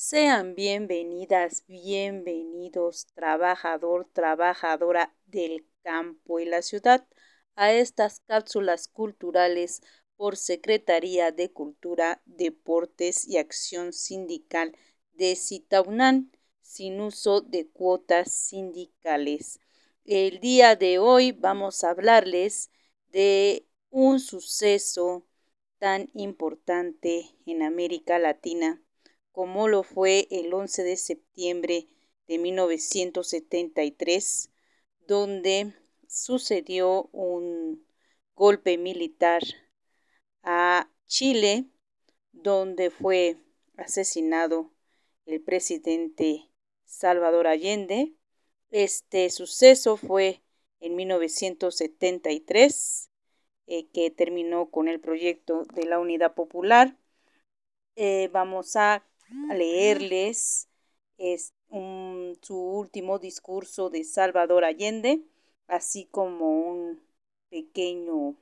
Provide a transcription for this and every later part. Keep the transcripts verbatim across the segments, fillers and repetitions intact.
Sean bienvenidas, bienvenidos, trabajador, trabajadora del campo y la ciudad, a estas cápsulas culturales por Secretaría de Cultura, Deportes y Acción Sindical de Citaunán, sin uso de cuotas sindicales. El día de hoy vamos a hablarles de un suceso tan importante en América Latina como lo fue el once de septiembre de mil novecientos setenta y tres, donde sucedió un golpe militar a Chile, donde fue asesinado el presidente Salvador Allende. Este suceso fue en mil novecientos setenta y tres, eh, que terminó con el proyecto de la Unidad Popular. Eh, vamos a leerles es un, su último discurso de Salvador Allende, así como un pequeño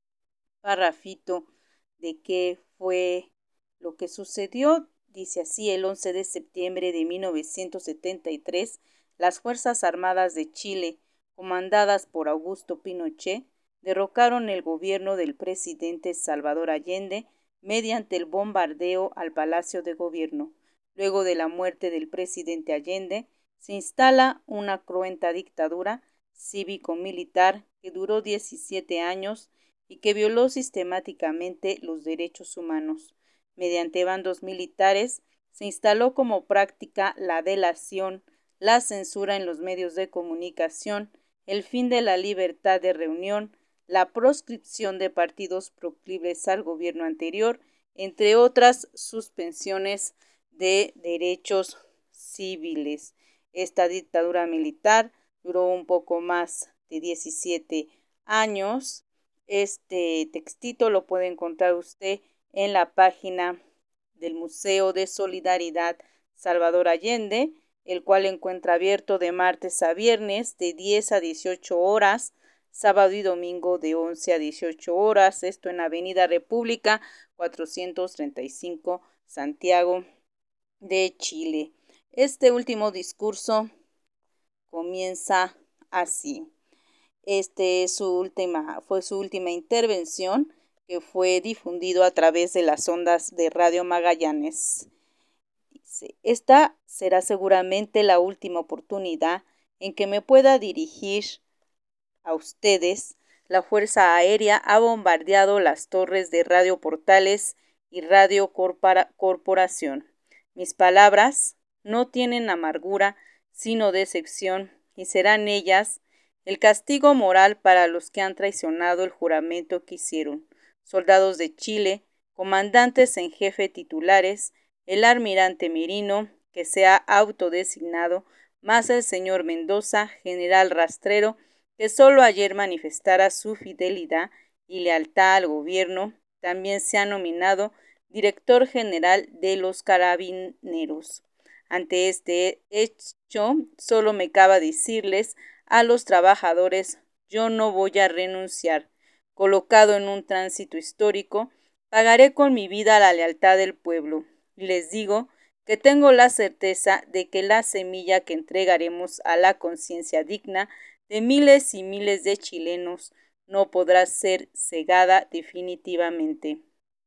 parrafito de qué fue lo que sucedió. Dice así: el once de septiembre de mil novecientos setenta y tres, las Fuerzas Armadas de Chile, comandadas por Augusto Pinochet, derrocaron el gobierno del presidente Salvador Allende mediante el bombardeo al Palacio de Gobierno. Luego de la muerte del presidente Allende, se instala una cruenta dictadura cívico-militar que duró diecisiete años y que violó sistemáticamente los derechos humanos. Mediante bandos militares, se instaló como práctica la delación, la censura en los medios de comunicación, el fin de la libertad de reunión, la proscripción de partidos proclives al gobierno anterior, entre otras suspensiones de derechos civiles. Esta dictadura militar duró un poco más de diecisiete años. Este textito lo puede encontrar usted en la página del Museo de Solidaridad Salvador Allende, el cual encuentra abierto de martes a viernes de diez a dieciocho horas, sábado y domingo de once a dieciocho horas, esto en Avenida República cuatrocientos treinta y cinco, Santiago de Chile. Este último discurso comienza así. Este es su última, fue su última intervención, que fue difundido a través de las ondas de Radio Magallanes. Dice: esta será seguramente la última oportunidad en que me pueda dirigir a ustedes. La Fuerza Aérea ha bombardeado las torres de Radio Portales y Radio Corpora- Corporación. Mis palabras no tienen amargura, sino decepción, y serán ellas el castigo moral para los que han traicionado el juramento que hicieron. Soldados de Chile, comandantes en jefe titulares, el almirante Merino, que se ha autodesignado, más el señor Mendoza, general rastrero, que solo ayer manifestara su fidelidad y lealtad al gobierno, también se ha nominado director general de los carabineros. Ante este hecho, solo me cabe decirles a los trabajadores: yo no voy a renunciar. Colocado en un tránsito histórico, pagaré con mi vida la lealtad del pueblo. Les digo que tengo la certeza de que la semilla que entregaremos a la conciencia digna de miles y miles de chilenos no podrá ser cegada definitivamente.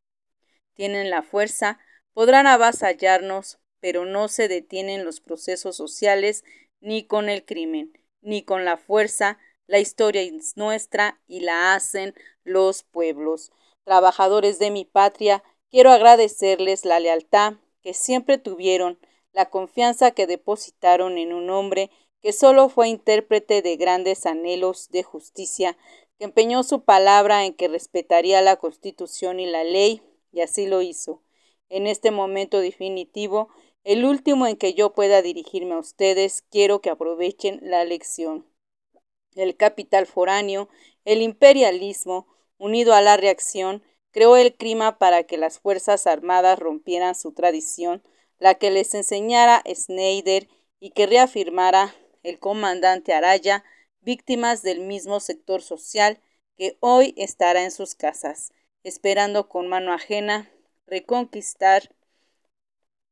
Tienen la fuerza, podrán avasallarnos, pero no se detienen los procesos sociales ni con el crimen, ni con la fuerza. La historia es nuestra y la hacen los pueblos. Trabajadores de mi patria, quiero agradecerles la lealtad que siempre tuvieron, la confianza que depositaron en un hombre que solo fue intérprete de grandes anhelos de justicia, que empeñó su palabra en que respetaría la Constitución y la ley, y así lo hizo. En este momento definitivo, el último en que yo pueda dirigirme a ustedes, quiero que aprovechen la lección. El capital foráneo, el imperialismo, unido a la reacción, creó el clima para que las Fuerzas Armadas rompieran su tradición, la que les enseñara Schneider y que reafirmara el comandante Araya, víctimas del mismo sector social que hoy estará en sus casas, esperando con mano ajena reconquistar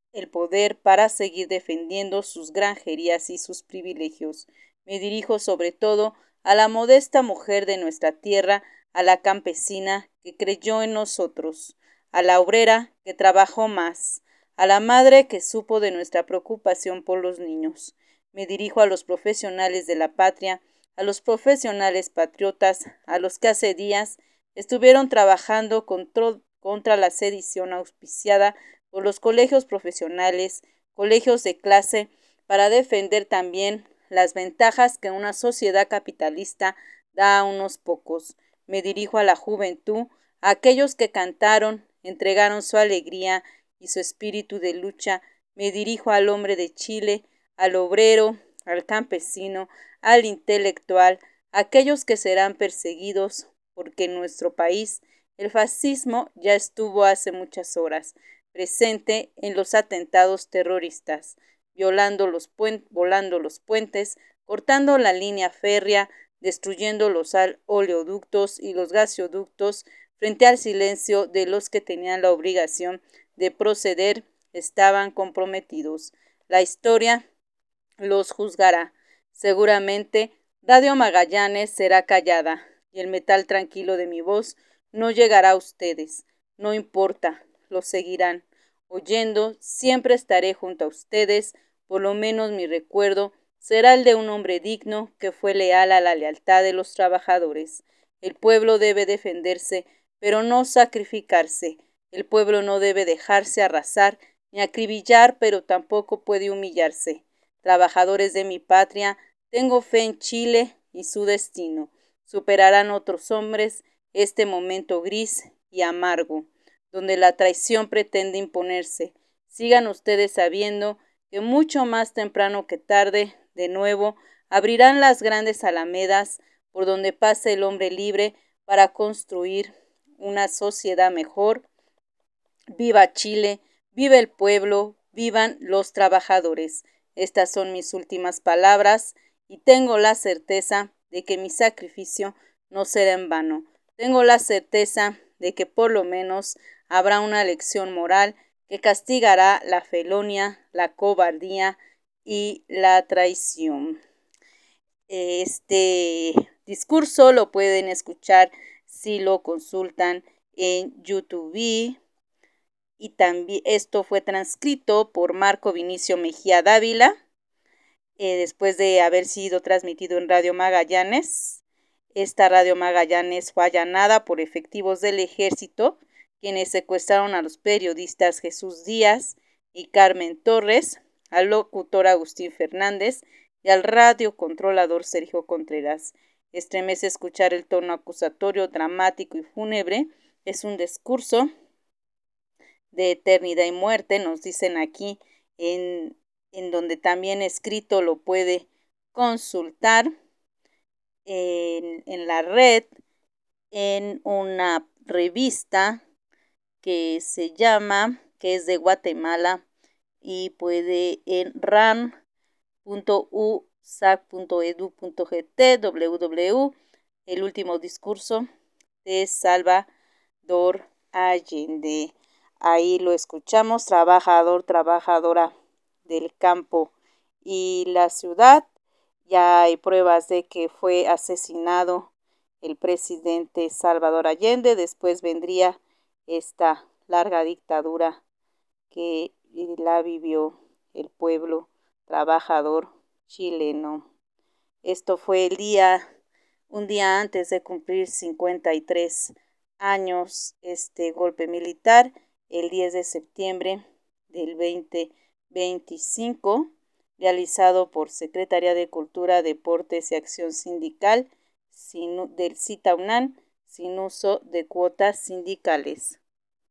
el poder para seguir defendiendo sus granjerías y sus privilegios. Me dirijo sobre todo a la modesta mujer de nuestra tierra, a la campesina que creyó en nosotros, a la obrera que trabajó más, a la madre que supo de nuestra preocupación por los niños. Me dirijo a los profesionales de la patria, a los profesionales patriotas, a los que hace días estuvieron trabajando contra, contra la sedición auspiciada por los colegios profesionales, colegios de clase, para defender también las ventajas que una sociedad capitalista da a unos pocos. Me dirijo a la juventud, a aquellos que cantaron, entregaron su alegría y su espíritu de lucha. Me dirijo al hombre de Chile, al obrero, al campesino, al intelectual, a aquellos que serán perseguidos, porque en nuestro país el fascismo ya estuvo hace muchas horas presente en los atentados terroristas, violando los puen- volando los puentes, cortando la línea férrea, destruyendo los oleoductos y los gasoductos, frente al silencio de los que tenían la obligación de proceder, estaban comprometidos. La historia los juzgará. Seguramente Radio Magallanes será callada y el metal tranquilo de mi voz no llegará a ustedes. No importa, lo seguirán. Oyendo, siempre estaré junto a ustedes, por lo menos mi recuerdo será el de un hombre digno que fue leal a la lealtad de los trabajadores. El pueblo debe defenderse, pero no sacrificarse. El pueblo no debe dejarse arrasar ni acribillar, pero tampoco puede humillarse. Trabajadores de mi patria, tengo fe en Chile y su destino. Superarán otros hombres este momento gris y amargo, donde la traición pretende imponerse. Sigan ustedes sabiendo que mucho más temprano que tarde, de nuevo, abrirán las grandes alamedas por donde pase el hombre libre para construir una sociedad mejor. Viva Chile, viva el pueblo, vivan los trabajadores. Estas son mis últimas palabras y tengo la certeza de que mi sacrificio no será en vano. Tengo la certeza de que por lo menos habrá una lección moral que castigará la felonia, la cobardía y la traición. Este discurso lo pueden escuchar si lo consultan en YouTube. Y también esto fue transcrito por Marco Vinicio Mejía Dávila, eh, después de haber sido transmitido en Radio Magallanes. Esta Radio Magallanes fue allanada por efectivos del ejército, quienes secuestraron a los periodistas Jesús Díaz y Carmen Torres, al locutor Agustín Fernández y al radiocontrolador Sergio Contreras. Estremece escuchar el tono acusatorio, dramático y fúnebre. Es un discurso de eternidad y muerte, nos dicen aquí, en, en donde también escrito lo puede consultar en, en la red, en una revista que se llama, que es de Guatemala, y puede en ran punto u s a c punto e d u punto g t, www, el último discurso de Salvador Allende. Ahí lo escuchamos, trabajador, trabajadora del campo y la ciudad. Ya hay pruebas de que fue asesinado el presidente Salvador Allende. Después vendría esta larga dictadura que la vivió el pueblo trabajador chileno. Esto fue el día, un día antes de cumplir cincuenta y tres años, este golpe militar, el diez de septiembre del veinte veinticinco, realizado por Secretaría de Cultura, Deportes y Acción Sindical sin, del CITA UNAM, sin uso de cuotas sindicales.